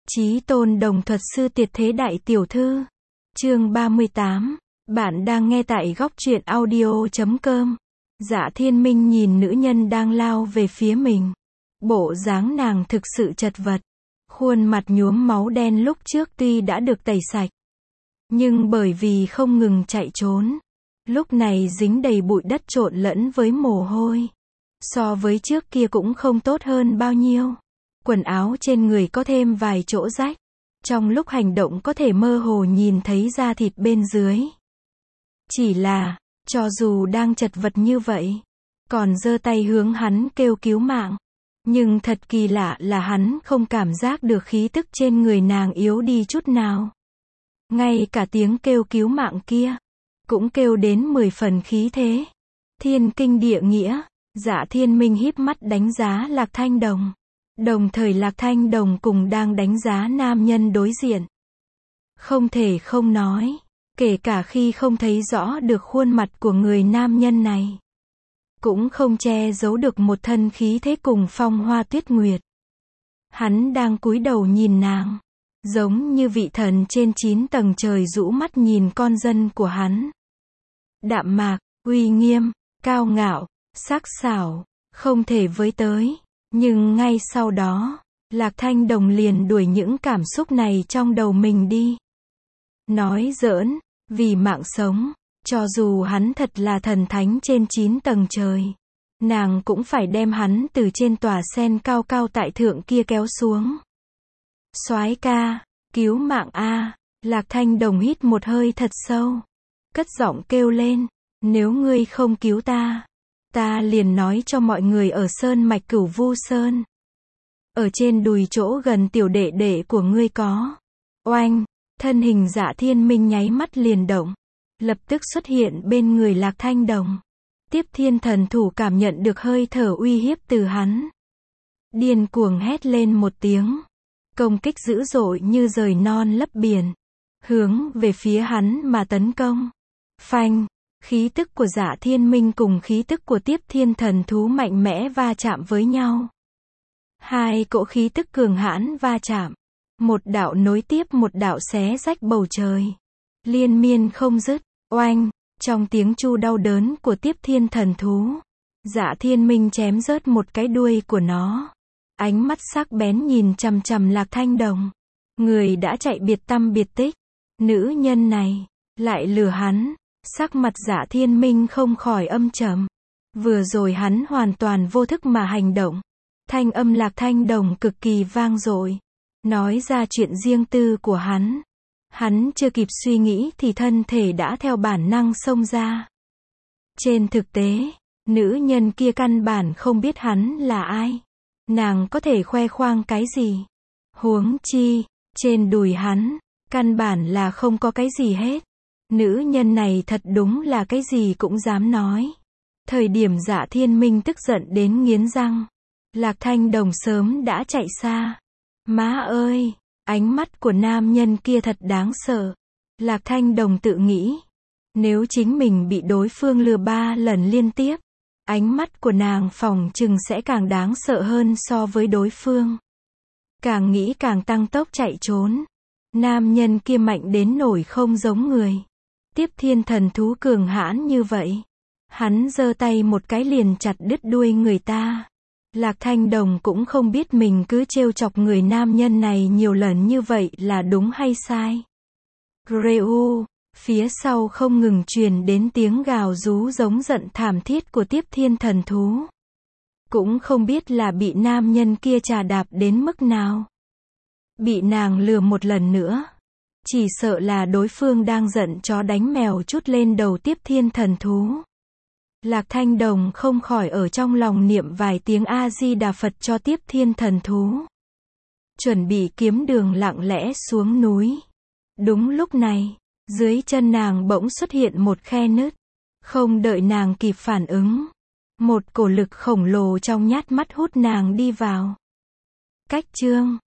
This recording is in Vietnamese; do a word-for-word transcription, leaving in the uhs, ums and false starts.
Chí tôn đồng thuật sư tuyệt thế đại tiểu thư. Chương ba mươi tám. Bạn đang nghe tại góc truyện audio chấm com. Dạ Thiên Minh nhìn nữ nhân đang lao về phía mình. Bộ dáng nàng thực sự chật vật. Khuôn mặt nhuốm máu đen lúc trước tuy đã được tẩy sạch. Nhưng bởi vì không ngừng chạy trốn. Lúc này dính đầy bụi đất trộn lẫn với mồ hôi. So với trước kia cũng không tốt hơn bao nhiêu. Quần áo trên người có thêm vài chỗ rách. Trong lúc hành động có thể mơ hồ nhìn thấy da thịt bên dưới. Chỉ là, cho dù đang chật vật như vậy, còn giơ tay hướng hắn kêu cứu mạng. Nhưng thật kỳ lạ là hắn không cảm giác được khí tức trên người nàng yếu đi chút nào. Ngay cả tiếng kêu cứu mạng kia, cũng kêu đến mười phần khí thế. Thiên kinh địa nghĩa, Dạ Thiên Minh híp mắt đánh giá Lạc Thanh Đồng. Đồng thời Lạc Thanh Đồng cùng đang đánh giá nam nhân đối diện. Không thể không nói, kể cả khi không thấy rõ được khuôn mặt của người nam nhân này, cũng không che giấu được một thân khí thế cùng phong hoa tuyết nguyệt. Hắn đang cúi đầu nhìn nàng, giống như vị thần trên chín tầng trời rũ mắt nhìn con dân của hắn. Đạm mạc, uy nghiêm, cao ngạo, sắc sảo, không thể với tới. Nhưng ngay sau đó, Lạc Thanh Đồng liền đuổi những cảm xúc này trong đầu mình đi. Nói giỡn, vì mạng sống, cho dù hắn thật là thần thánh trên chín tầng trời, nàng cũng phải đem hắn từ trên tòa sen cao cao tại thượng kia kéo xuống. Soái ca, cứu mạng a! Lạc Thanh Đồng hít một hơi thật sâu, cất giọng kêu lên, nếu ngươi không cứu ta, ta liền nói cho mọi người ở Sơn Mạch Cửu Vu Sơn. Ở trên đùi chỗ gần tiểu đệ đệ của ngươi có. Oanh, thân hình Dạ Thiên Minh nháy mắt liền động, lập tức xuất hiện bên người Lạc Thanh Đồng. Tiếp Thiên Thần Thủ cảm nhận được hơi thở uy hiếp từ hắn. Điên cuồng hét lên một tiếng. Công kích dữ dội như rời non lấp biển. Hướng về phía hắn mà tấn công. Phanh. Khí tức của Dạ Thiên Minh cùng khí tức của Tiếp Thiên Thần Thú mạnh mẽ va chạm với nhau. Hai cỗ khí tức cường hãn va chạm. Một đạo nối tiếp một đạo xé rách bầu trời. Liên miên không dứt. Oanh, trong tiếng chu đau đớn của Tiếp Thiên Thần Thú, Dạ Thiên Minh chém rớt một cái đuôi của nó. Ánh mắt sắc bén nhìn chằm chằm Lạc Thanh Đồng. Người đã chạy biệt tăm biệt tích. Nữ nhân này, lại lừa hắn. Sắc mặt Dạ Thiên Minh không khỏi âm trầm. Vừa rồi hắn hoàn toàn vô thức mà hành động. Thanh âm Lạc Thanh Đồng cực kỳ vang dội. Nói ra chuyện riêng tư của hắn. Hắn chưa kịp suy nghĩ thì thân thể đã theo bản năng xông ra. Trên thực tế, nữ nhân kia căn bản không biết hắn là ai. Nàng có thể khoe khoang cái gì? Huống chi, trên đùi hắn, căn bản là không có cái gì hết. Nữ nhân này thật đúng là cái gì cũng dám nói. Thời điểm Dạ Thiên Minh tức giận đến nghiến răng, Lạc Thanh Đồng sớm đã chạy xa. Má ơi, ánh mắt của nam nhân kia thật đáng sợ. Lạc Thanh Đồng tự nghĩ, nếu chính mình bị đối phương lừa ba lần liên tiếp, ánh mắt của nàng phỏng chừng sẽ càng đáng sợ hơn so với đối phương. Càng nghĩ càng tăng tốc chạy trốn. Nam nhân kia mạnh đến nổi không giống người. Tiếp Thiên Thần Thú cường hãn như vậy, hắn giơ tay một cái liền chặt đứt đuôi người ta. Lạc Thanh Đồng cũng không biết mình cứ trêu chọc người nam nhân này nhiều lần như vậy là đúng hay sai. Reu, phía sau không ngừng truyền đến tiếng gào rú giống giận thảm thiết của Tiếp Thiên Thần Thú. Cũng không biết là bị nam nhân kia trà đạp đến mức nào. Bị nàng lừa một lần nữa. Chỉ sợ là đối phương đang giận chó đánh mèo trút lên đầu Tiếp Thiên Thần Thú. Lạc Thanh Đồng không khỏi ở trong lòng niệm vài tiếng A-di-đà Phật cho Tiếp Thiên Thần Thú. Chuẩn bị kiếm đường lặng lẽ xuống núi. Đúng lúc này, dưới chân nàng bỗng xuất hiện một khe nứt. Không đợi nàng kịp phản ứng, một cổ lực khổng lồ trong nhát mắt hút nàng đi vào. Cách chương